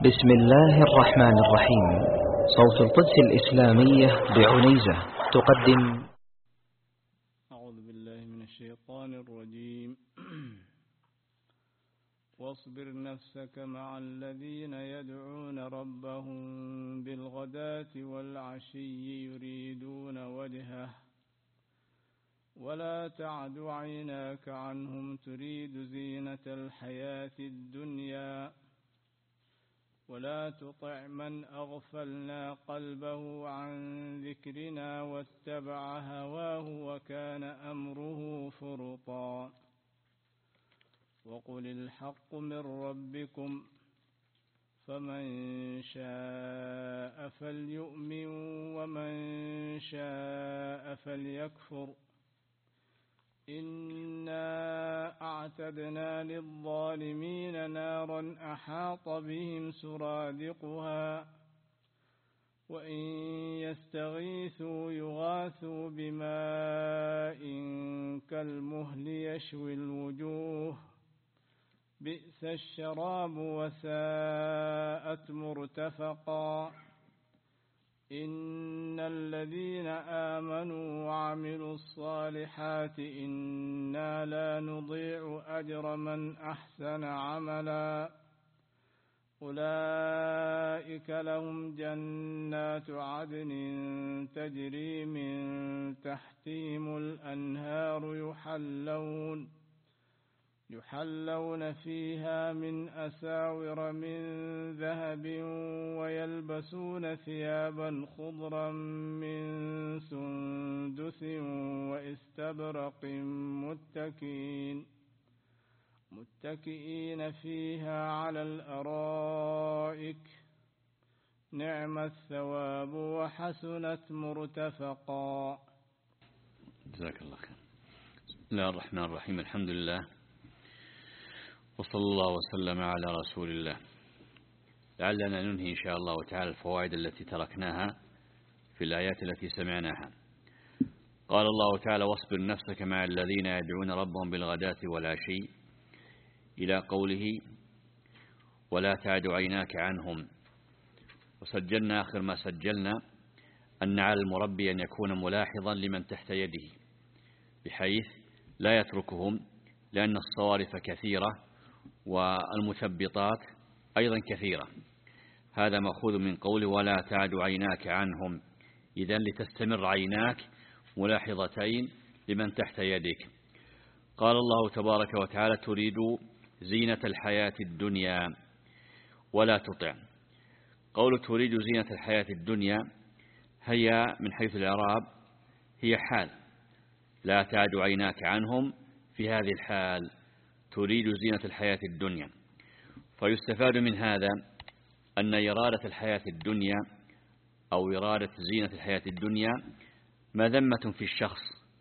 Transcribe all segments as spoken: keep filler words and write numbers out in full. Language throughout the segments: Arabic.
بسم الله الرحمن الرحيم. صوت القدس الإسلامية بعنيزة تقدم. أعوذ بالله من الشيطان الرجيم. واصبر نفسك مع الذين يدعون ربهم بالغداة والعشي يريدون وجهه ولا تعد عيناك عنهم تريد زينة الحياة الدنيا ولا تطع من أغفلنا قلبه عن ذكرنا واتبع هواه وكان أمره فرطا وقل الحق من ربكم فمن شاء فليؤمن ومن شاء فليكفر إنا أعتدنا للظالمين نارا أحاط بهم سرادقها وإن يستغيثوا يغاثوا بماء كالمهل يشوي الوجوه بئس الشراب وساءت مرتفقا إن الذين آمنوا وعملوا الصالحات إنا لا نضيع أجر من أحسن عملا أولئك لهم جنات عدن تجري من تحتهم الأنهار يحلون يحلون فيها من أساور من ذهب ويلبسون ثيابا خضرا من سندس واستبرق متكئين متكئين فيها على الأرائك نعم الثواب وحسنت مرتفقا. جزاك الله خير. بسم الله الرحمن الرحيم. الحمد لله وصلى الله وسلم على رسول الله. لعلنا ننهي إن شاء الله تعالى الفوائد التي تركناها في الآيات التي سمعناها. قال الله تعالى: واصبر نفسك مع الذين يدعون ربهم بالغداة والعشي إلى قوله ولا تعد عيناك عنهم. وسجلنا آخر ما سجلنا أن على المربي أن يكون ملاحظا لمن تحت يده بحيث لا يتركهم، لأن الصوارف كثيرة والمثبطات أيضا كثيرة. هذا مأخوذ من قوله ولا تعد عيناك عنهم، إذن لتستمر عيناك ملاحظتين لمن تحت يدك. قال الله تبارك وتعالى: تريد زينة الحياة الدنيا ولا تطع. قول تريد زينة الحياة الدنيا هي من حيث الإعراب هي حال، لا تعد عيناك عنهم في هذه الحال، تريد زينة الحياة الدنيا. فيستفاد من هذا أن إرادة الحياة الدنيا أو إرادة زينة الحياة الدنيا مذمة في الشخص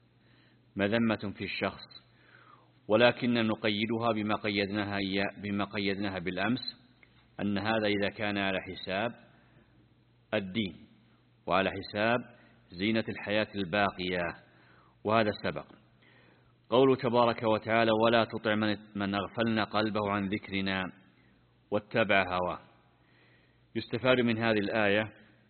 مذمة في الشخص ولكن نقيدها بما قيدناها بما قيدناها بالأمس، أن هذا إذا كان على حساب الدين وعلى حساب زينة الحياة الباقية، وهذا السبق. قوله تبارك وتعالى: ولا تطع من أغفلنا قلبه عن ذكرنا واتبع هواه. يستفاد من هذه الآية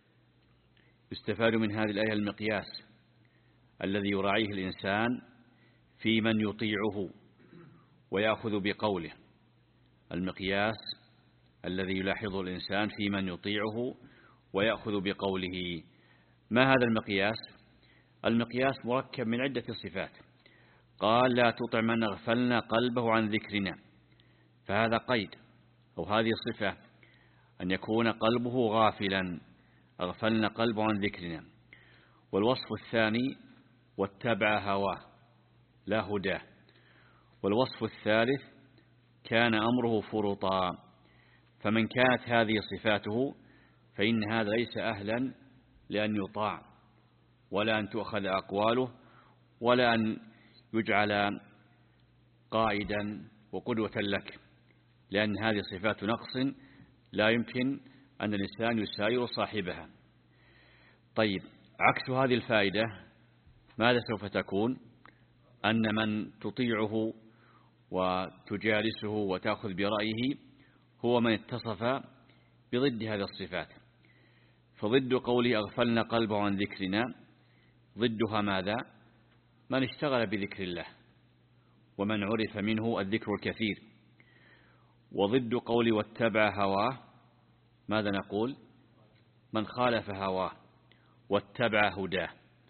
يستفاد من هذه الآية المقياس الذي يراعيه الإنسان في من يطيعه ويأخذ بقوله، المقياس الذي يلاحظه الإنسان في من يطيعه ويأخذ بقوله. ما هذا المقياس؟ المقياس مركب من عدة صفات. قال: لا تطع من أغفلنا قلبه عن ذكرنا، فهذا قيد أو هذه صفة أن يكون قلبه غافلا، أغفلنا قلبه عن ذكرنا. والوصف الثاني: واتبع هواه لا هداه. والوصف الثالث: كان أمره فرطا. فمن كانت هذه صفاته فإن هذا ليس أهلا لأن يطاع ولا أن تؤخذ أقواله ولا أن يجعل قائدا وقدوة لك، لأن هذه صفات نقص لا يمكن أن الإنسان يساير صاحبها. طيب، عكس هذه الفائدة ماذا سوف تكون؟ أن من تطيعه وتجالسه وتأخذ برأيه هو من اتصف بضد هذه الصفات. فضد قوله أغفلنا قلبه عن ذكرنا ضدها ماذا؟ من اشتغل بذكر الله ومن عرف منه الذكر الكثير. وضد قوله واتبع هواه ماذا نقول؟ من خالف هواه واتبع هداه.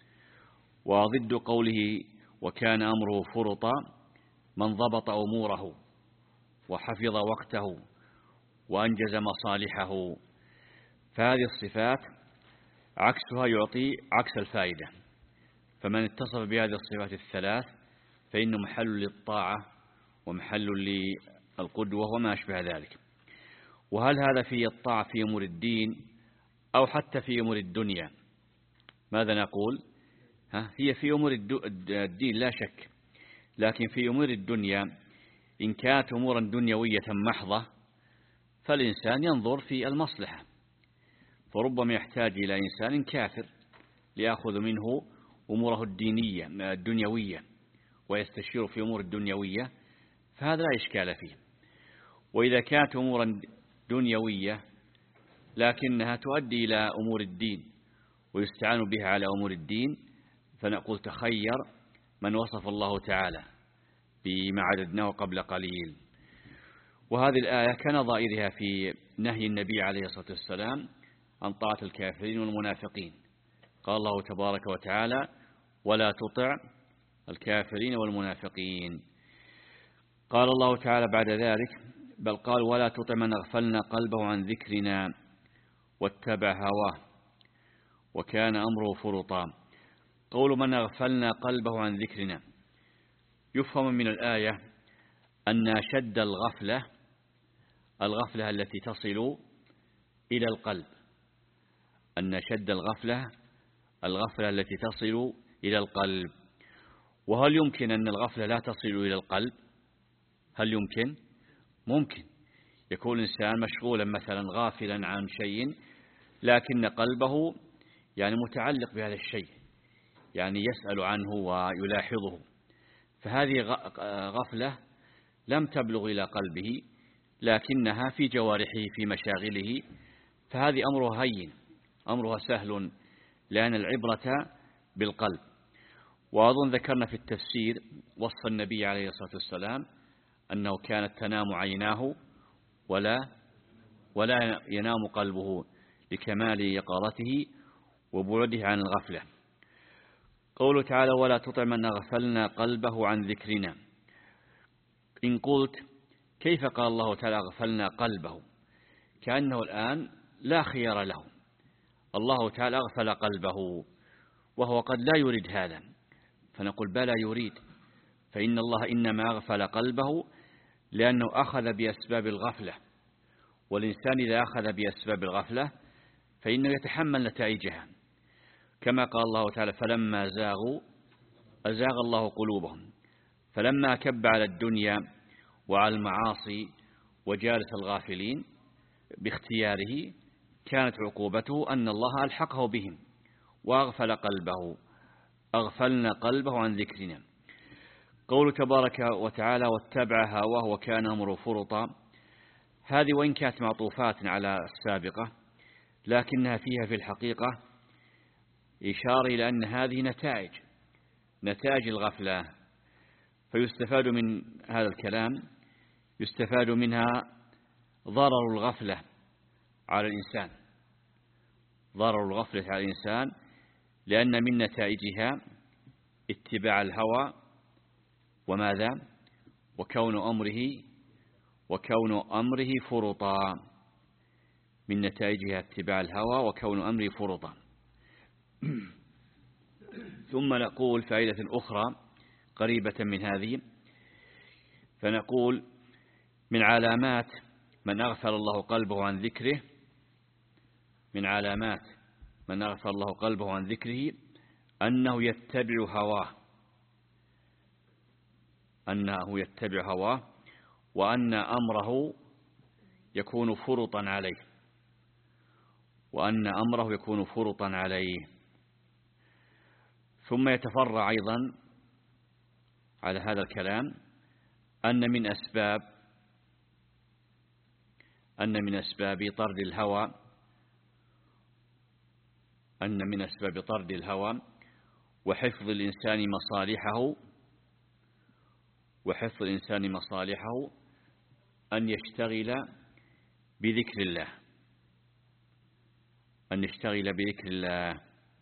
وضد قوله وكان أمره فرطا من ضبط أموره وحفظ وقته وأنجز مصالحه. فهذه الصفات عكسها يعطي عكس الفائدة. فمن اتصف بهذه الصفات الثلاث فإنه محل للطاعة ومحل للقدوة وما أشبه ذلك. وهل هذا في الطاعة في أمور الدين أو حتى في أمور الدنيا؟ ماذا نقول؟ ها هي في أمور الدين لا شك، لكن في أمور الدنيا إن كانت أمورا دنيوية محضة فالإنسان ينظر في المصلحة، فربما يحتاج إلى إنسان كافر ليأخذ منه أموره الدينية الدنيوية ويستشير في أمور الدنيوية، فهذا لا إشكال فيه. وإذا كانت أمورا دنيوية لكنها تؤدي إلى أمور الدين ويستعان بها على أمور الدين فنقول تخير من وصف الله تعالى بما عددناه قبل قليل. وهذه الآية كنظائرها في نهي النبي عليه الصلاة والسلام عن طاعة الكافرين والمنافقين. قال الله تبارك وتعالى ولا تطع الكافرين والمنافقين. قال الله تعالى بعد ذلك بل قال ولا تطع من أغفلنا قلبه عن ذكرنا واتبع هواه وكان أمره فرطا. قول من أغفلنا قلبه عن ذكرنا يفهم من الآية أن شد الغفلة الغفلة التي تصل إلى القلب، أن شد الغفلة الغفلة التي تصل إلى القلب. وهل يمكن أن الغفلة لا تصل إلى القلب؟ هل يمكن؟ ممكن يكون الإنسان مشغولا مثلا غافلا عن شيء لكن قلبه يعني متعلق بهذا الشيء، يعني يسأل عنه ويلاحظه، فهذه غفلة لم تبلغ إلى قلبه لكنها في جوارحه في مشاغله، فهذه أمرها هين أمرها سهل لأن العبرة بالقلب. وأظن ذكرنا في التفسير وصف النبي عليه الصلاة والسلام أنه كانت تنام عيناه ولا ولا ينام قلبه لكمال يقظته وبعده عن الغفلة. قوله تعالى ولا تطع من أغفلنا قلبه عن ذكرنا. إن قلت كيف قال الله تعالى أغفلنا قلبه؟ كأنه الآن لا خيار له، الله تعالى أغفل قلبه وهو قد لا يريد هذا، فنقول بلى يريد، فإن الله إنما أغفل قلبه لأنه أخذ بأسباب الغفلة، والإنسان إذا أخذ بأسباب الغفلة فإنه يتحمل نتائجها، كما قال الله تعالى فلما زاغوا أزاغ الله قلوبهم. فلما كب على الدنيا وعلى المعاصي وجالس الغافلين باختياره كانت عقوبته أن الله ألحقه بهم وأغفل قلبه، أغفلنا قلبه عن ذكرنا. قول تبارك وتعالى واتبع هواه وكان أمره فرطا، هذه وإن كانت معطوفات على السابقة لكنها فيها في الحقيقة إشارة إلى أن هذه نتائج نتائج الغفلة. فيستفاد من هذا الكلام يستفاد منها ضرر الغفلة على الإنسان ضرر الغفلة على الإنسان لأن من نتائجها اتباع الهوى وماذا وكون أمره وكون أمره فرطا. من نتائجها اتباع الهوى وكون أمره فرطا. ثم نقول فائدة أخرى قريبة من هذه، فنقول من علامات من أغفل الله قلبه عن ذكره من علامات من أغفل الله قلبه عن ذكره أنه يتبع هواه أنه يتبع هواه وأن أمره يكون فرطا عليه وأن أمره يكون فرطا عليه. ثم يتفرع أيضا على هذا الكلام أن من أسباب أن من أسباب طرد الهوى أن من أسباب طرد الهوى وحفظ الإنسان مصالحه وحفظ الإنسان مصالحه أن يشتغل بذكر الله أن يشتغل بذكر الله.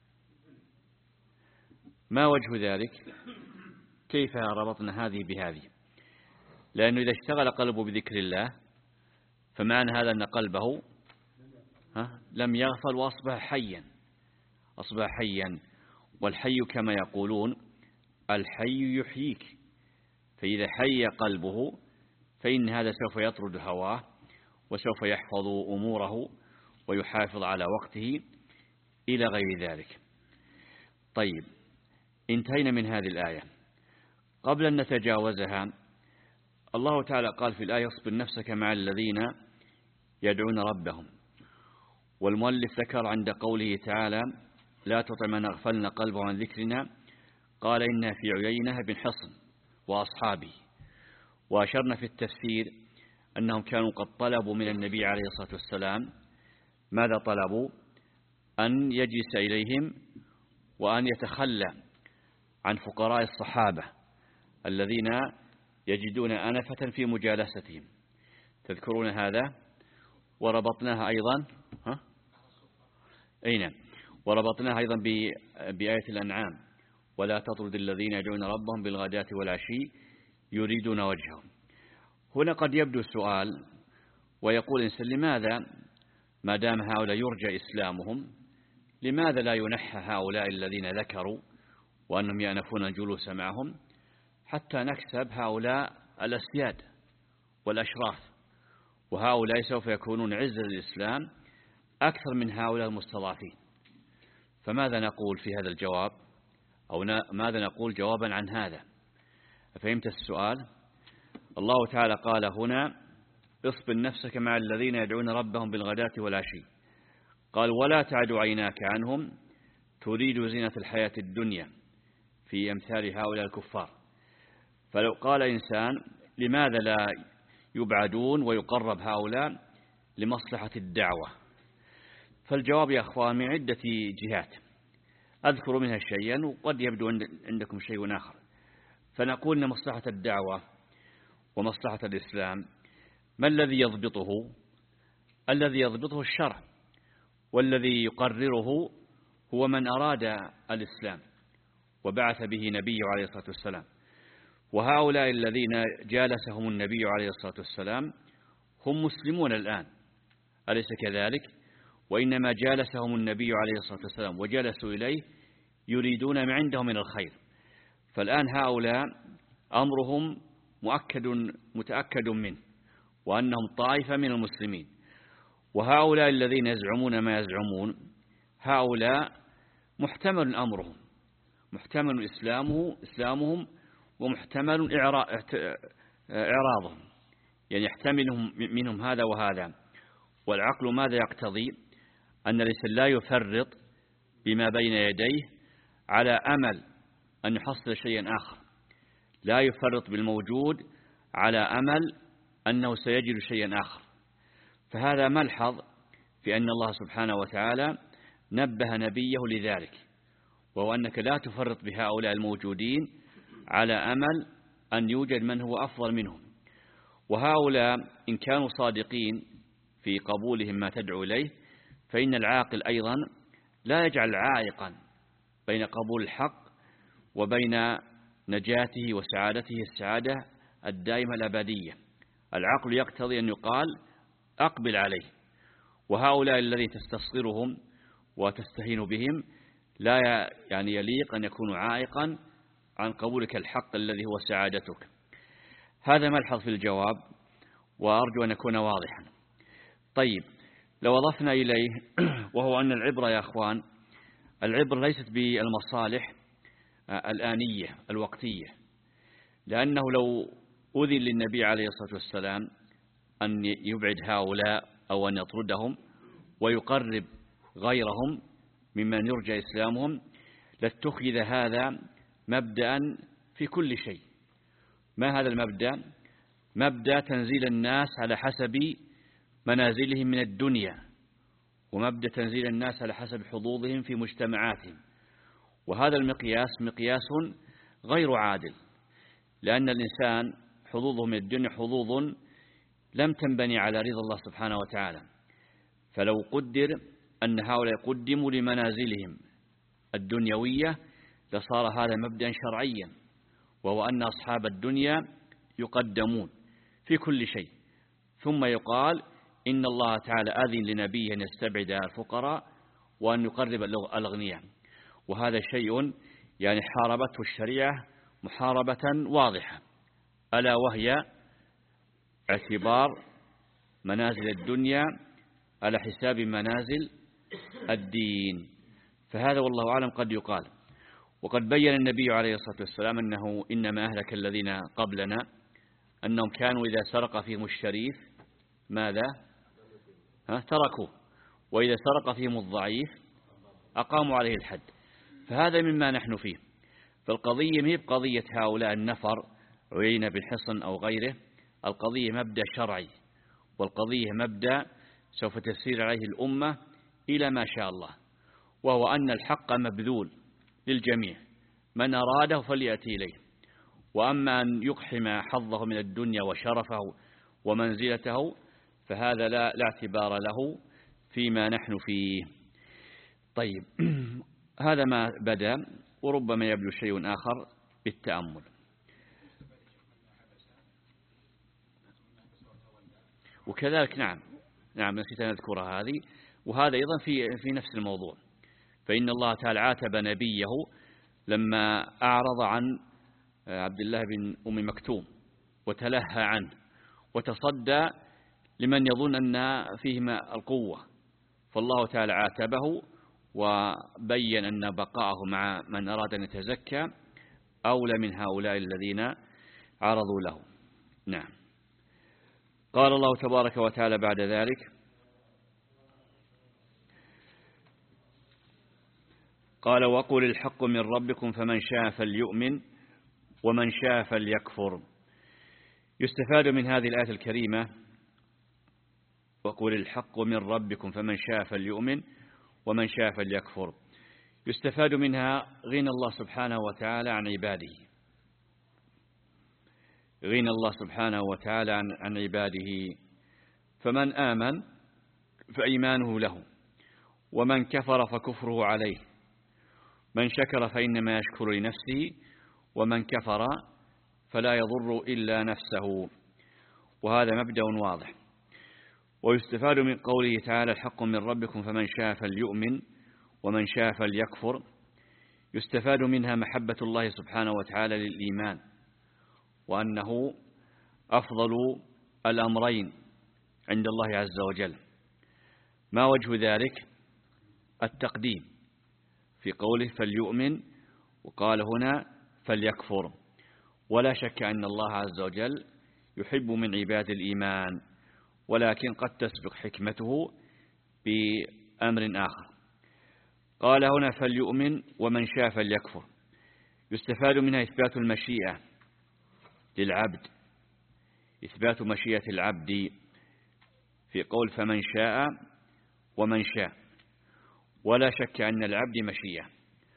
ما وجه ذلك؟ كيف ربطنا هذه بهذه؟ لأنه إذا اشتغل قلبه بذكر الله فمعنى هذا أن قلبه ها لم يغفل وأصبح حيا أصبح حيا والحي كما يقولون الحي يحييك. فإذا حي قلبه فإن هذا سوف يطرد هواه وسوف يحفظ أموره ويحافظ على وقته إلى غير ذلك. طيب، انتهينا من هذه الآية. قبل أن نتجاوزها الله تعالى قال في الآية اصبر نفسك مع الذين يدعون ربهم. والمؤلف ذكر عند قوله تعالى لا تطع من أغفلنا قلبه عن ذكرنا قال إنها في عيينة بن حصن وأصحابه. وأشرنا في التفسير أنهم كانوا قد طلبوا من النبي عليه الصلاة والسلام ماذا طلبوا؟ أن يجلس إليهم وأن يتخلى عن فقراء الصحابة الذين يجدون أنفة في مجالستهم. تذكرون هذا؟ وربطناها أيضا ها؟ أين؟ وربطناها أيضا بآية الأنعام ولا تطرد الذين يدعون ربهم بالغداة والعشي يريدون وجهه. هنا قد يبدو السؤال ويقول إنسان لماذا ما دام هؤلاء يرجى إسلامهم لماذا لا ينحى هؤلاء الذين ذكروا وأنهم يأنفون الجلوس معهم حتى نكسب هؤلاء الأسياد والأشراف وهؤلاء سوف يكونون عزة للإسلام أكثر من هؤلاء المستضعفين. فماذا نقول في هذا الجواب أو ماذا نقول جوابا عن هذا؟ فهمت السؤال؟ الله تعالى قال هنا اصبر نفسك مع الذين يدعون ربهم بالغداة والعشي قال ولا تعد عيناك عنهم تريد زينة الحياة الدنيا في أمثال هؤلاء الكفار. فلو قال إنسان لماذا لا يبعدون ويقرب هؤلاء لمصلحة الدعوة؟ فالجواب يا أخوان من عدة جهات أذكر منها شيئا وقد يبدو عندكم شيء آخر. فنقول أن مصلحة الدعوة ومصلحة الإسلام ما الذي يضبطه؟ الذي يضبطه الشرع والذي يقرره هو من أراد الإسلام وبعث به نبيه عليه الصلاة والسلام. وهؤلاء الذين جالسهم النبي عليه الصلاة والسلام هم مسلمون الآن أليس كذلك؟ وإنما جالسهم النبي عليه الصلاة والسلام وجلسوا إليه يريدون ما عندهم من الخير. فالآن هؤلاء أمرهم مؤكد متأكد منه وأنهم طائفة من المسلمين. وهؤلاء الذين يزعمون ما يزعمون هؤلاء محتمل أمرهم محتمل إسلامه إسلامهم ومحتمل إعراضهم يعني يحتملهم منهم هذا وهذا. والعقل ماذا يقتضي؟ أن الإنسان لا يفرط بما بين يديه على أمل أن يحصل شيئا آخر لا يفرط بالموجود على أمل أنه سيجد شيئا آخر. فهذا ملحظ في أن الله سبحانه وتعالى نبه نبيه لذلك وهو أنك لا تفرط بهؤلاء الموجودين على أمل أن يوجد من هو أفضل منهم. وهؤلاء إن كانوا صادقين في قبولهم ما تدعو إليه فإن العاقل أيضا لا يجعل عائقا بين قبول الحق وبين نجاته وسعادته السعادة الدائمة الأبدية. العقل يقتضي أن يقال أقبل عليه. وهؤلاء الذين تستصغرهم وتستهين بهم لا يعني يليق أن يكونوا عائقا عن قبولك الحق الذي هو سعادتك. هذا ملحظ في الجواب وأرجو أن يكون واضحا. طيب، لو أضفنا إليه وهو أن العبرة يا أخوان العبرة ليست بالمصالح الآنية الوقتية، لأنه لو أذن للنبي عليه الصلاة والسلام أن يبعد هؤلاء أو أن يطردهم ويقرب غيرهم ممن يرجى إسلامهم لاتخذ هذا مبدأ في كل شيء. ما هذا المبدأ؟ مبدأ تنزيل الناس على حسب منازلهم من الدنيا ومبدأ تنزيل الناس على حسب حظوظهم في مجتمعاتهم. وهذا المقياس مقياس غير عادل، لأن الإنسان حظوظه من الدنيا حظوظ لم تنبني على رضا الله سبحانه وتعالى. فلو قدر أن هؤلاء قدموا لمنازلهم الدنيوية لصار هذا مبدأ شرعيا، وهو أن أصحاب الدنيا يقدمون في كل شيء. ثم يقال إن الله تعالى أذن لنبيه أن يستبعد الفقراء وأن يقرب الأغنياء، وهذا شيء يعني حاربته الشريعة محاربة واضحة، ألا وهي اعتبار منازل الدنيا على حساب منازل الدين. فهذا والله أعلم قد يقال. وقد بين النبي عليه الصلاة والسلام أنه إنما أهلك الذين قبلنا أنهم كانوا إذا سرق فيهم الشريف ماذا؟ ها تركوه، وإذا سرق فيهم الضعيف أقاموا عليه الحد. فهذا مما نحن فيه. فالقضية ما هي بقضية هؤلاء النفر عيينة بن حصن أو غيره، القضية مبدأ شرعي، والقضية مبدأ سوف تسير عليه الأمة إلى ما شاء الله، وهو أن الحق مبذول للجميع، من أراده فليأتي إليه. وأما أن يقحم حظه من الدنيا وشرفه ومنزلته فهذا لا, لا اعتبار له فيما نحن فيه. طيب هذا ما بدأ، وربما يبدو شيء آخر بالتأمل. وكذلك نعم نعم نسيت أن أذكرها هذه، وهذا أيضا في في نفس الموضوع. فإن الله تعالى عاتب نبيه لما أعرض عن عبد الله بن أم مكتوم وتلهى عنه وتصدى لمن يظن أن فيهما القوة، فالله تعالى عاتبه وبين أن بقاءه مع من أراد أن يتزكى أولى من هؤلاء الذين عرضوا له. نعم. قال الله تبارك وتعالى بعد ذلك: قال وقل الحق من ربكم فمن شاء فليؤمن ومن شاء فليكفر. يستفاد من هذه الآية الكريمة وقل الحق من ربكم فمن شاء فليؤمن ومن شاء فليكفر، يستفاد منها غنى الله سبحانه وتعالى عن عباده، غنى الله سبحانه وتعالى عن, عن عباده. فمن آمن فإيمانه له، ومن كفر فكفره عليه، من شكر فإنما يشكر لنفسه، ومن كفر فلا يضر إلا نفسه. وهذا مبدأ واضح. ويستفاد من قوله تعالى الحق من ربكم فمن شاء فليؤمن ومن شاء فليكفر، يستفاد منها محبة الله سبحانه وتعالى للإيمان، وأنه أفضل الأمرين عند الله عز وجل. ما وجه ذلك؟ التقديم في قوله فليؤمن، وقال هنا فليكفر. ولا شك أن الله عز وجل يحب من عباد الإيمان، ولكن قد تسبق حكمته بأمر آخر. قال هنا فليؤمن ومن شاء فليكفر، يستفاد منها إثبات المشيئة للعبد، إثبات مشيئة العبد في قول فمن شاء ومن شاء. ولا شك أن العبد مشيئة.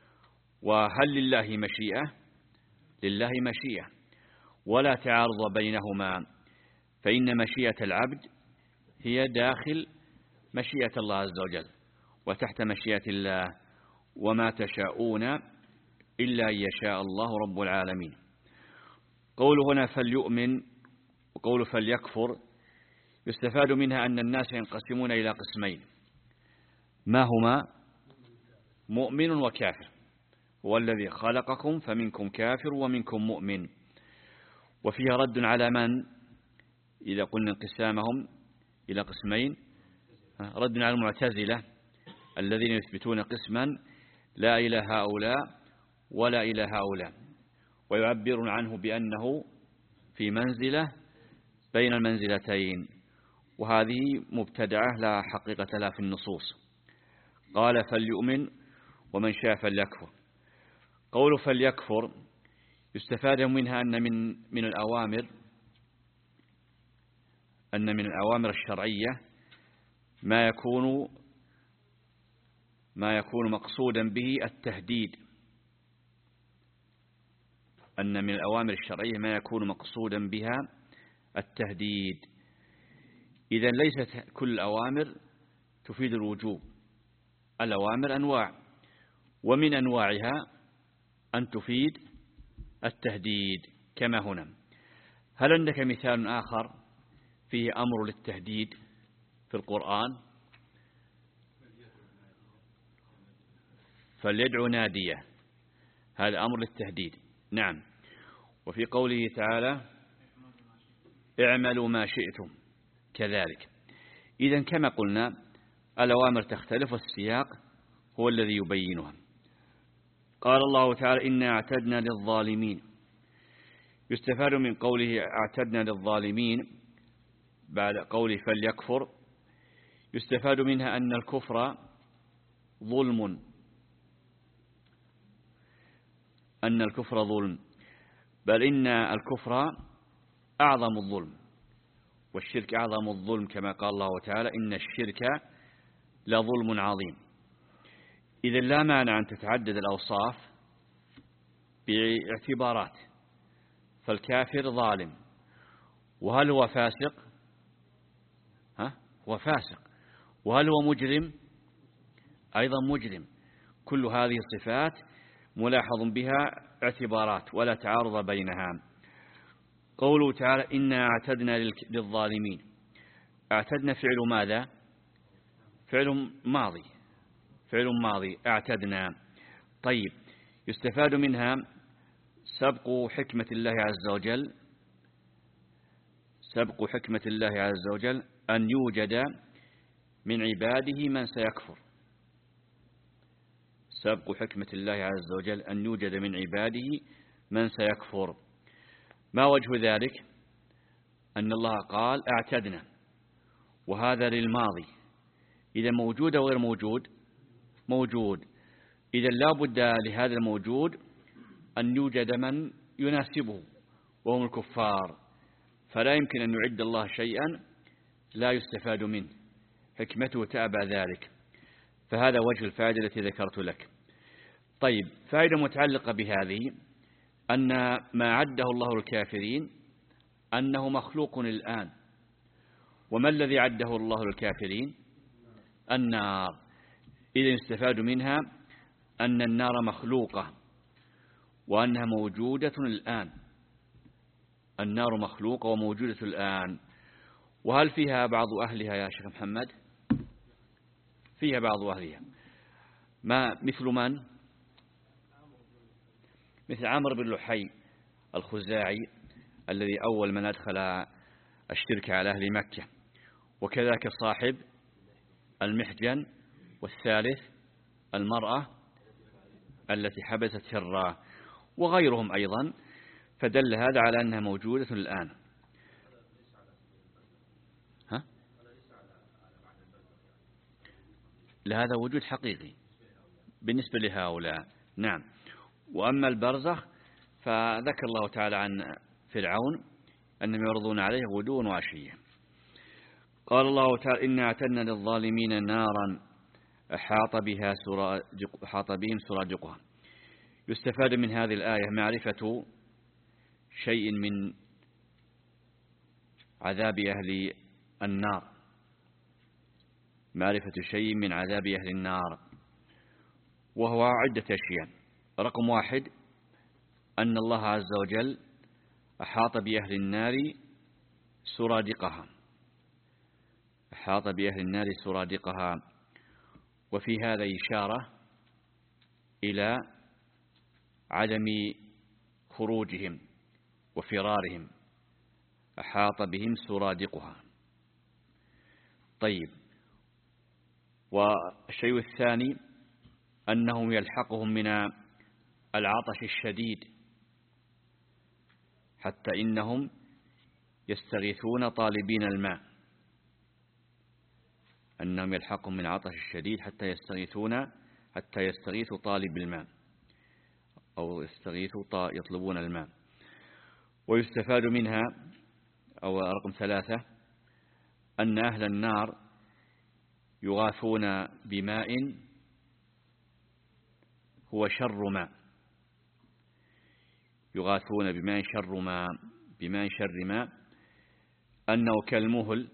وهل لله مشيئة؟ لله مشيئة، ولا تعارض بينهما، فإن مشيئة العبد هي داخل مشيئة الله عز وجل وتحت مشيئة الله، وما تشاءون إلا أن يشاء الله رب العالمين. قوله هنا فليؤمن وقوله فليكفر يستفاد منها أن الناس ينقسمون إلى قسمين، ما هما؟ مؤمن وكافر. هو الذي خلقكم فمنكم كافر ومنكم مؤمن. وفيها رد على من إذا قلنا انقسامهم إلى قسمين، رد على المعتزلة الذين يثبتون قسما لا إلى هؤلاء ولا إلى هؤلاء، ويعبرون عنه بأنه في منزلة بين المنزلتين، وهذه مبتدعة لا حقيقة لها في النصوص. قال فليؤمن ومن شاء فليكفر. قول فليكفر يستفاد منها أن من من الأوامر أن من الأوامر الشرعية ما يكون ما يكون مقصودا به التهديد، أن من الأوامر الشرعية ما يكون مقصودا بها التهديد. إذن ليست كل الأوامر تفيد الوجوب، الأوامر أنواع، ومن أنواعها أن تفيد التهديد كما هنا. هل عندك مثال آخر فيه أمر للتهديد في القرآن؟ فليدعو ناديه، هذا أمر للتهديد. نعم. وفي قوله تعالى اعملوا ما شئتم كذلك. إذن كما قلنا الأوامر تختلف والسياق هو الذي يبينها. قال الله تعالى إنا اعتدنا للظالمين. يستفاد من قوله اعتدنا للظالمين بعد قوله فليكفر، يستفاد منها أن الكفر ظلم، أن الكفر ظلم، بل إن الكفر أعظم الظلم، والشرك أعظم الظلم كما قال الله تعالى إن الشرك لظلم عظيم. إذن لا مانع أن تتعدد الأوصاف باعتبارات، فالكافر ظالم، وهل هو فاسق؟ ها؟ هو فاسق. وهل هو مجرم؟ أيضا مجرم. كل هذه الصفات ملاحظ بها اعتبارات ولا تعارض بينها. قوله تعالى إنا اعتدنا للظالمين، اعتدنا فعل ماذا؟ فعل ماضي، فعل ماضي اعتدنا. طيب، يستفاد منها سبق حكمة الله عز وجل، سبق حكمة الله عز وجل أن يوجد من عباده من سيكفر، سبق حكمة الله عز وجل أن يوجد من عباده من سيكفر. ما وجه ذلك؟ أن الله قال اعتدنا، وهذا للماضي، إذا موجود أو غير موجود؟ موجود. إذا لا بد لهذا الموجود أن يوجد من يناسبه وهم الكفار، فلا يمكن أن يعد الله شيئا لا يستفاد منه، حكمته تأبى ذلك. فهذا وجه الفائدة التي ذكرت لك. طيب، فائدة متعلقة بهذه أن ما عده الله الكافرين أنه مخلوق الآن. وما الذي عده الله الكافرين؟ النار. إذا استفاد منها أن النار مخلوقة وأنها موجودة الآن، النار مخلوقة وموجودة الآن. وهل فيها بعض أهلها يا شيخ محمد؟ فيها بعض أهلها. ما مثل من؟ مثل عمرو بن لحي الخزاعي الذي أول من أدخل الشرك على أهل مكة، وكذلك صاحب المحجن، والثالث المرأة التي حبست هراه، وغيرهم أيضا. فدل هذا على أنها موجودة الآن. ها؟ لهذا وجود حقيقي بالنسبة لهؤلاء. نعم. وأما البرزخ فذكر الله تعالى عن فرعون أنهم يعرضون عليه غدوا وعشيا. قال الله تعالى إنا اعتدنا للظالمين نارا أحاط بها سرادق أحاط بهم سرادقها. يستفاد من هذه الآية معرفة شيء من عذاب أهل النار، معرفة شيء من عذاب أهل النار، وهو عدة أشياء. رقم واحد أن الله عز وجل أحاط بأهل النار سرادقها، أحاط بأهل النار سرادقها. وفي هذا إشارة إلى عدم خروجهم وفرارهم، أحاط بهم سرادقها. طيب، والشيء الثاني أنهم يلحقهم من العطش الشديد حتى إنهم يستغيثون طالبين الماء، أنهم يلحقهم من العطش الشديد حتى يستغيثون حتى يستغيثوا طالب الماء، أو يستغيثوا يطلبون الماء. ويستفاد منها، أو رقم ثلاثة، أن أهل النار يغاثون بماء هو شر ماء، يغاثون بماء شر ماء بماء شر ماء أنه كالمهل،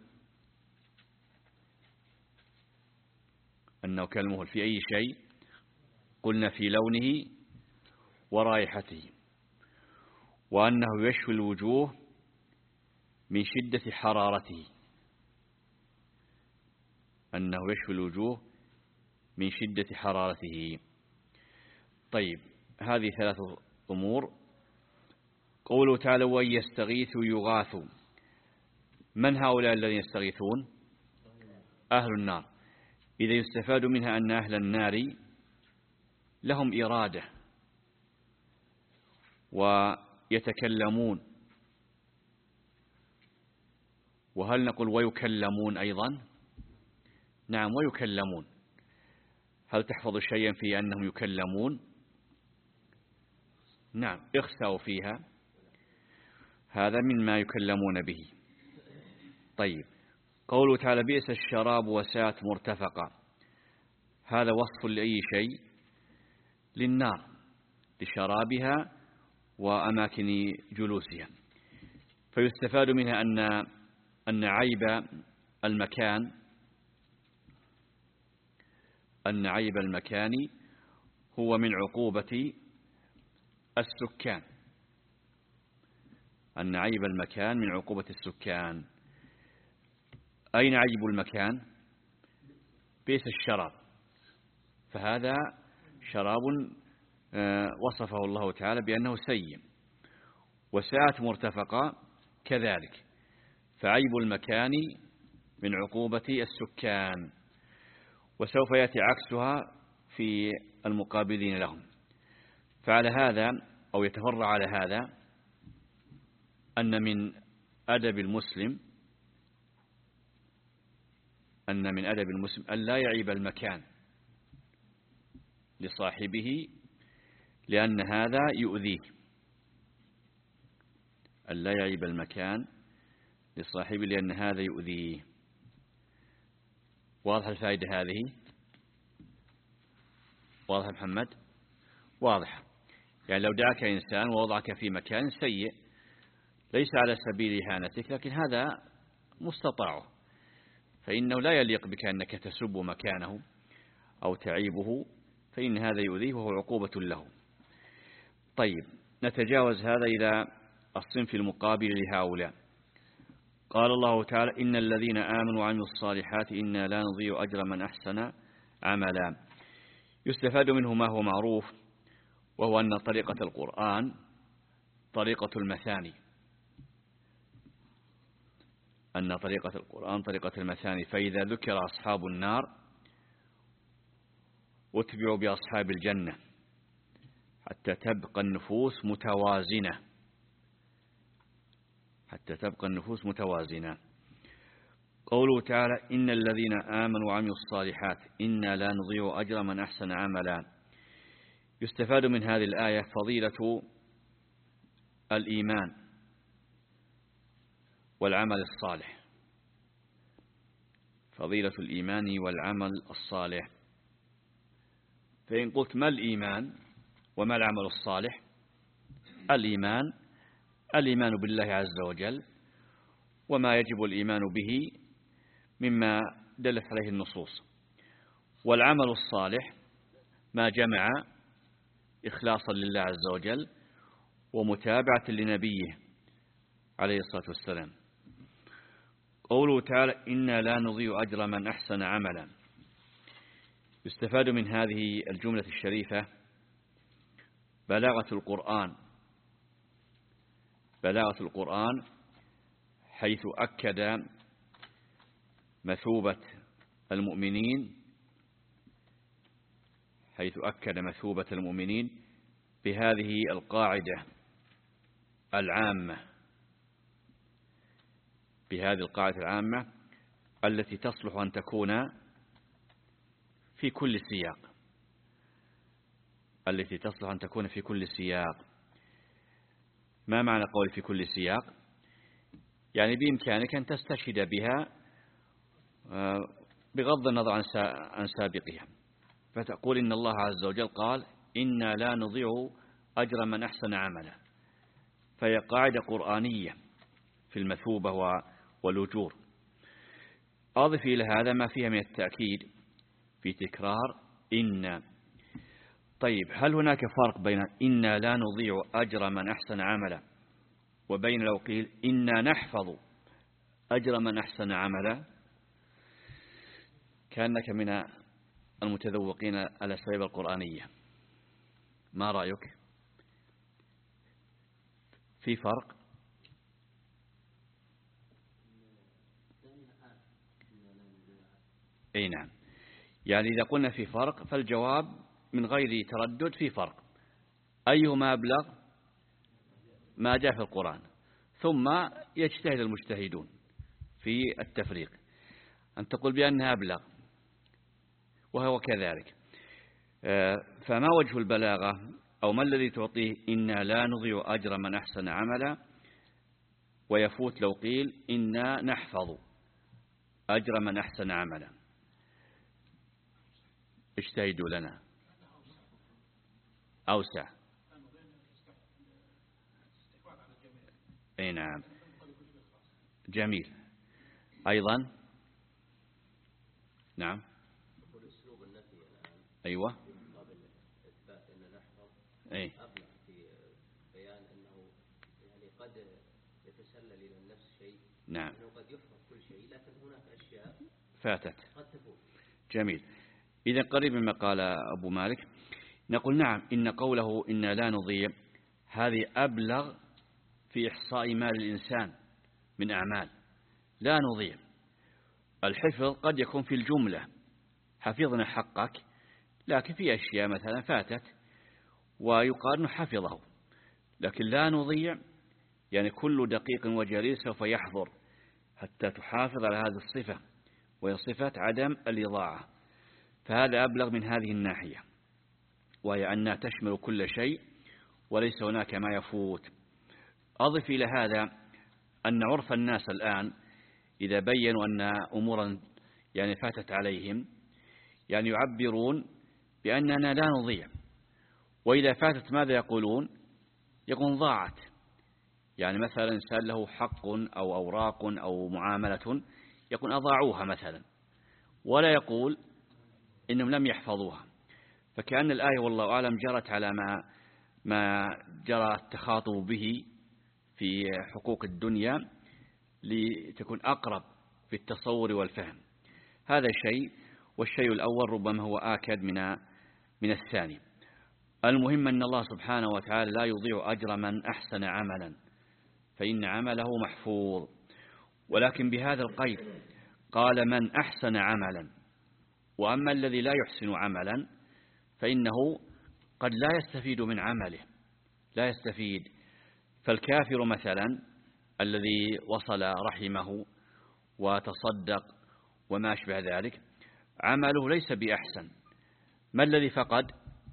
أنه كالمهل في أي شيء؟ قلنا في لونه ورائحته، وأنه يشوي الوجوه من شدة حرارته، أنه يشوي الوجوه من شدة حرارته. طيب، هذه ثلاث أمور. قوله تعالى وإن يستغيثوا يغاثوا، من هؤلاء الذين يستغيثون؟ أهل النار. إذا يستفاد منها أن أهل النار لهم إرادة ويتكلمون، وهل نقول ويكلمون أيضا؟ نعم ويكلمون. هل تحفظ شيئا في أنهم يكلمون؟ نعم، اخسأوا فيها، هذا مما يكلمون به. طيب، قوله تعالى بئس الشراب وساءت مرتفقا، هذا وصف لأي شيء؟ للنار، لشرابها وأماكن جلوسها. فيستفاد منها أن أن عيب المكان أن عيب المكان هو من عقوبة السكان، أن عيب المكان من عقوبة السكان. أين عيب المكان؟ بئس الشراب، فهذا شراب وصفه الله تعالى بأنه سيء. وساءت مرتفقة كذلك، فعيب المكان من عقوبة السكان، وسوف يأتي عكسها في المقابلين لهم. فعلى هذا أو يتفرع على هذا أن من أدب المسلم أن من أدب المسلم أن لا يعيب المكان لصاحبه، لأن هذا يؤذيه. أن لا يعيب المكان لصاحبه لأن هذا يؤذيه. واضح الفائدة هذه؟ واضح محمد؟ واضح. يعني لو دعاك إنسان ووضعك في مكان سيء ليس على سبيل إهانتك، لكن هذا مستطاعه، فإنه لا يليق بك أنك تسب مكانه أو تعيبه، فإن هذا يؤذيه وهو عقوبة له. طيب، نتجاوز هذا إلى الصنف المقابل لهؤلاء. قال الله تعالى إن الذين آمنوا وعملوا الصالحات إنا لا نضيع أجر من أحسن عملا. يستفاد منه ما هو معروف، وهو أن طريقة القرآن طريقة المثاني، أن طريقة القرآن طريقة المثاني. فإذا ذكر أصحاب النار واتبعوا بأصحاب الجنة حتى تبقى النفوس متوازنة حتى تبقى النفوس متوازنة. قوله تعالى إن الذين آمنوا وعملوا الصالحات إنا لا نضيع أجر من أحسن عملا. يستفاد من هذه الآية فضيلة الإيمان والعمل الصالح، فضيلة الإيمان والعمل الصالح. فإن قلت ما الإيمان وما العمل الصالح؟ الإيمان الإيمان بالله عز وجل وما يجب الإيمان به مما دلت عليه النصوص، والعمل الصالح ما جمع إخلاصا لله عز وجل ومتابعة لنبيه عليه الصلاة والسلام. قوله تعالى إنا لا نضيع أجر من أحسن عملا. يستفاد من هذه الجملة الشريفة بلاغة القرآن بلاغة القرآن حيث أكد مثوبة المؤمنين حيث أكد مثوبة المؤمنين بهذه القاعدة العامة بهذه القاعدة العامة التي تصلح أن تكون في كل سياق التي تصلح أن تكون في كل سياق. ما معنى قول في كل سياق؟ يعني بإمكانك أن تستشهد بها بغض النظر عن سابقها، فتقول إن الله عز وجل قال إنا لا نضيع أجر من أحسن عملا، فهي قاعدة قرآنية في المثوبة والأجور. أضف إلى هذا ما فيها من التأكيد في تكرار إن. طيب هل هناك فرق بين إنا لا نضيع أجر من أحسن عملا وبين لو قيل إنا نحفظ أجر من أحسن عملا؟ كأنك من المتذوقين الأساليب القرآنية، ما رأيك؟ في فرق؟ أي نعم، يعني إذا قلنا في فرق فالجواب من غير تردد في فرق. أيهما أبلغ؟ ما جاء في القرآن، ثم يجتهد المجتهدون في التفريق، أن تقول بأنها أبلغ وهو كذلك. فما وجه البلاغة أو ما الذي تعطيه إنا لا نضيع أجر من أحسن عملا، ويفوت لو قيل إنا نحفظ أجر من أحسن عملا؟ اجتهدوا لنا. أوسع. أي نعم، جميل. أيضا نعم. أيوة. أي. في بيان أنه يعني قد يتسلل إلى النفس شيء. نعم. أنه قد يحفظ كل شيء لكن هناك أشياء فاتت. قد تفوت. جميل. إذا قريب مما قال أبو مالك نقول نعم، إن قوله إن لا نضيع هذه أبلغ في إحصاء مال الإنسان من أعمال. لا نضيع. الحفظ قد يكون في الجملة حفظنا حقك، لكن في أشياء مثلا فاتت ويقال حفظه، لكن لا نضيع يعني كل دقيق وجليل سوف يحضر حتى تحافظ على هذه الصفة، وهي صفة عدم الإضاعة. فهذا أبلغ من هذه الناحية، وهي أنها تشمل كل شيء وليس هناك ما يفوت. أضف إلى هذا أن عرف الناس الآن إذا بينوا أن أمورا يعني فاتت عليهم يعني يعبرون بأننا لا نضيع، وإذا فاتت ماذا يقولون؟ يقول ضاعت. يعني مثلا إنسان له حق أو أوراق أو معاملة يقول أضاعوها مثلا، ولا يقول إنهم لم يحفظوها. فكأن الآية والله أعلم جرت على ما ما جرى التخاطب به في حقوق الدنيا لتكون أقرب في التصور والفهم. هذا شيء، والشيء الأول ربما هو آكد من من الثاني. المهم أن الله سبحانه وتعالى لا يضيع أجر من أحسن عملا، فإن عمله محفوظ. ولكن بهذا القيد قال من أحسن عملا، وأما الذي لا يحسن عملا فإنه قد لا يستفيد من عمله، لا يستفيد. فالكافر مثلا الذي وصل رحمه وتصدق وما أشبه ذلك عمله ليس بأحسن. ما الذي فقد؟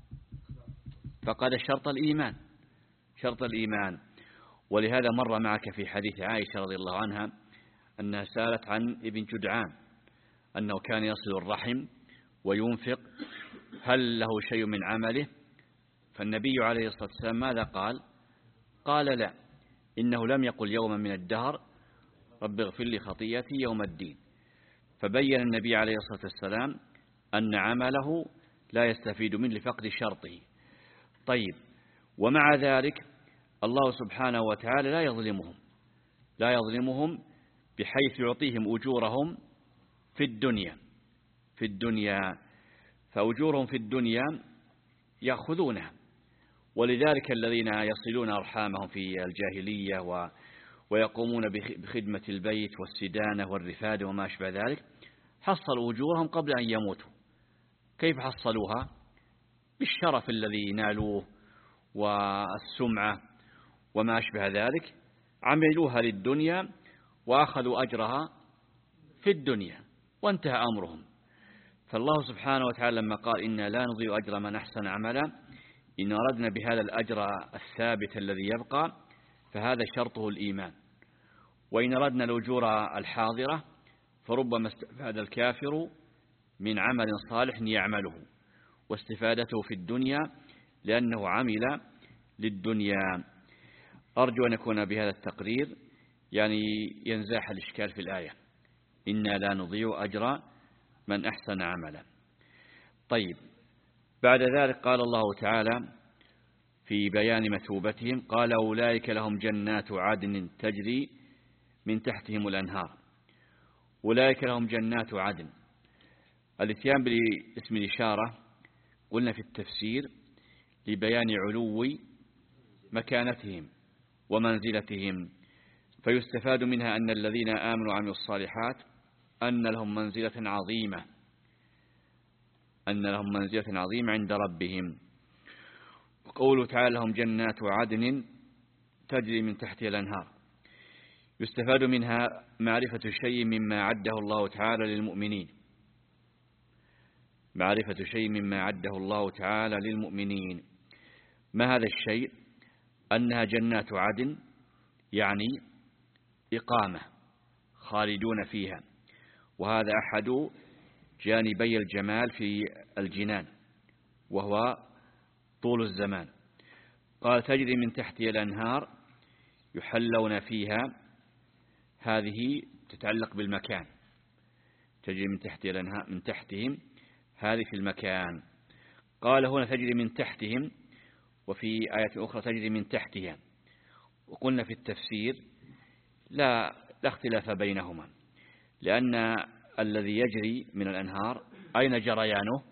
فقد شرط الإيمان، شرط الإيمان. ولهذا مر معك في حديث عائشة رضي الله عنها أنها سألت عن ابن جدعان أنه كان يصل الرحم وينفق، هل له شيء من عمله؟ فالنبي عليه الصلاة والسلام ماذا قال؟ قال لا، إنه لم يقل يوما من الدهر رب اغفر لي خطيئتي يوم الدين. فبين النبي عليه الصلاة والسلام أن عمله لا يستفيد منه لفقد شرطه. طيب، ومع ذلك الله سبحانه وتعالى لا يظلمهم، لا يظلمهم بحيث يعطيهم أجورهم في الدنيا في الدنيا فأجورهم في الدنيا يأخذونها. ولذلك الذين يصلون أرحامهم في الجاهلية و ويقومون بخدمة البيت والسدانة والرفادة وما أشبه ذلك حصلوا أجورهم قبل أن يموتوا. كيف حصلوها؟ بالشرف الذي نالوه والسمعة وما أشبه ذلك، عملوها للدنيا وأخذوا أجرها في الدنيا وانتهى أمرهم. فالله سبحانه وتعالى لما قال إنا لا نضيع أجر من أحسن عملا، إن أردنا بهذا الأجر الثابت الذي يبقى فهذا شرطه الإيمان. وإن أردنا الأجور الحاضرة فربما استفاد الكافر من عمل صالح يعمله، واستفادته في الدنيا لأنه عمل للدنيا. أرجو أن يكون بهذا التقرير يعني ينزاح الإشكال في الآية إنا لا نضيع أجر من أحسن عملا. طيب، بعد ذلك قال الله تعالى في بيان مثوبتهم قال أولئك لهم جنات عدن تجري من تحتهم الأنهار. أولئك لهم جنات عدن، الاتيان باسم الإشارة قلنا في التفسير لبيان علو مكانتهم ومنزلتهم، فيستفاد منها أن الذين آمنوا وعملوا الصالحات أن لهم منزلة عظيمة أن لهم منزلة عظيمة عند ربهم. وقوله تعالى لهم جنات عدن تجري من تحتها الأنهار، يستفاد منها معرفة شيء مما عده الله تعالى للمؤمنين معرفة شيء مما عده الله تعالى للمؤمنين. ما هذا الشيء؟ أنها جنات عدن يعني إقامة خالدون فيها، وهذا أحد جانبي الجمال في الجنان وهو طول الزمان. قال تجري من تحتها الأنهار يحلون فيها، هذه تتعلق بالمكان، تجري من تحتها الأنهار من تحتهم، هذه في المكان. قال هنا تجري من تحتهم، وفي آية أخرى تجري من تحتها. وقلنا في التفسير لا لا اختلاف بينهما، لأن الذي يجري من الأنهار أين جريانه؟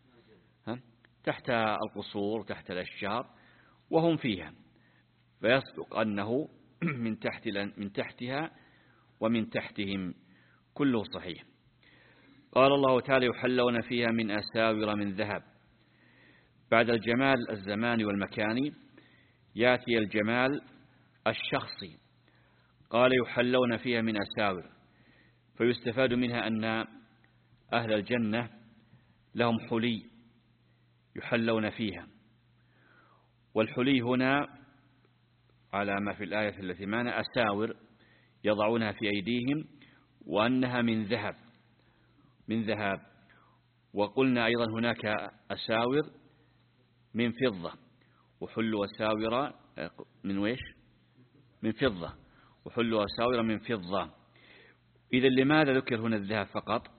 تحت القصور تحت الأشجار وهم فيها، فيصدق أنه من تحت من تحتها ومن تحتهم كله صحيح. قال الله تعالى يحلون فيها من أساور من ذهب. بعد الجمال الزماني والمكاني يأتي الجمال الشخصي. قال يحلون فيها من أساور، فيستفاد منها أن أهل الجنة لهم حلي يحلون فيها، والحلي هنا على ما في الآية التي معنا أساور يضعونها في أيديهم، وأنها من ذهب من ذهب. وقلنا أيضا هناك أساور من فضة، وحلوا أساور من ويش من فضة وحلوا أساور من فضة. إذا لماذا ذكر هنا الذهب فقط؟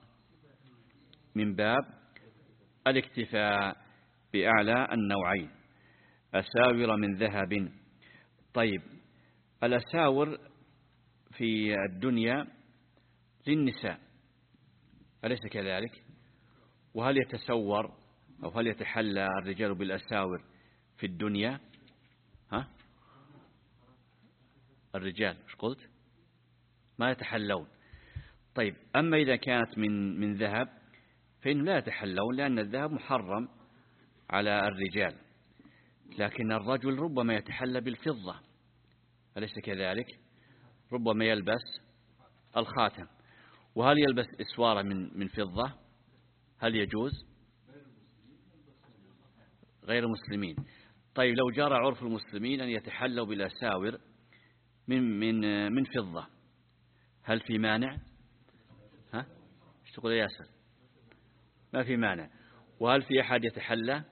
من باب الاكتفاء بأعلى النوعين، أساور من ذهب. طيب، الأساور في الدنيا للنساء أليس كذلك؟ وهل يتسور أو هل يتحلى الرجال بالأساور في الدنيا؟ ها؟ الرجال مش قلت؟ ما يتحلون. طيب، أما إذا كانت من من ذهب فإنهم لا يتحلون، لأن الذهب محرم على الرجال، لكن الرجل ربما يتحلى بالفضة أليس كذلك؟ ربما يلبس الخاتم. وهل يلبس إسوارة من من فضة؟ هل يجوز؟ غير المسلمين. طيب، لو جرى عرف المسلمين أن يتحلوا بالأساور من من من فضة، هل في مانع؟ ها؟ ايش تقول يا ياسر؟ ما في مانع. وهل في أحد يتحلى؟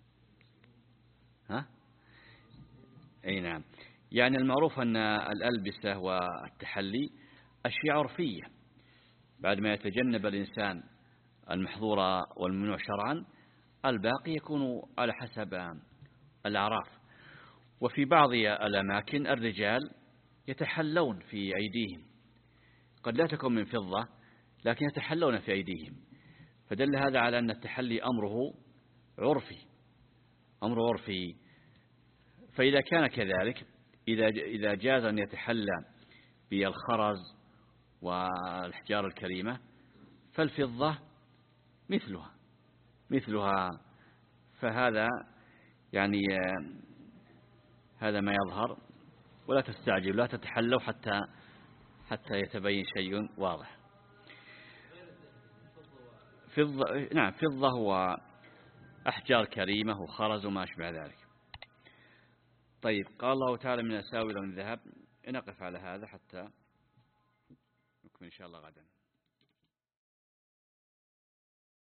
ها؟ أي نعم. يعني المعروف أن الألبسة والتحلي أشياء عرفية، بعد ما يتجنب الإنسان المحظور والممنوع شرعا الباقي يكون على حسب الأعراف. وفي بعض الأماكن الرجال يتحلون في أيديهم، قد لا تكون من فضة لكن يتحلون في أيديهم، فدل هذا على أن التحلي أمره عرفي أمره عرفي. فإذا كان كذلك، إذا إذا جاز أن يتحلى بالخرز والأحجار الكريمة فالفضة مثلها مثلها فهذا يعني هذا ما يظهر، ولا تستعجل، لا تتحلوا حتى حتى يتبين شيء واضح. فضة، نعم، فضة وأحجار كريمة وخرز وما أشبه ذلك. طيب، قال الله تعالى من أساور من ذهب. نقف على هذا حتى نكمل إن شاء الله غدا.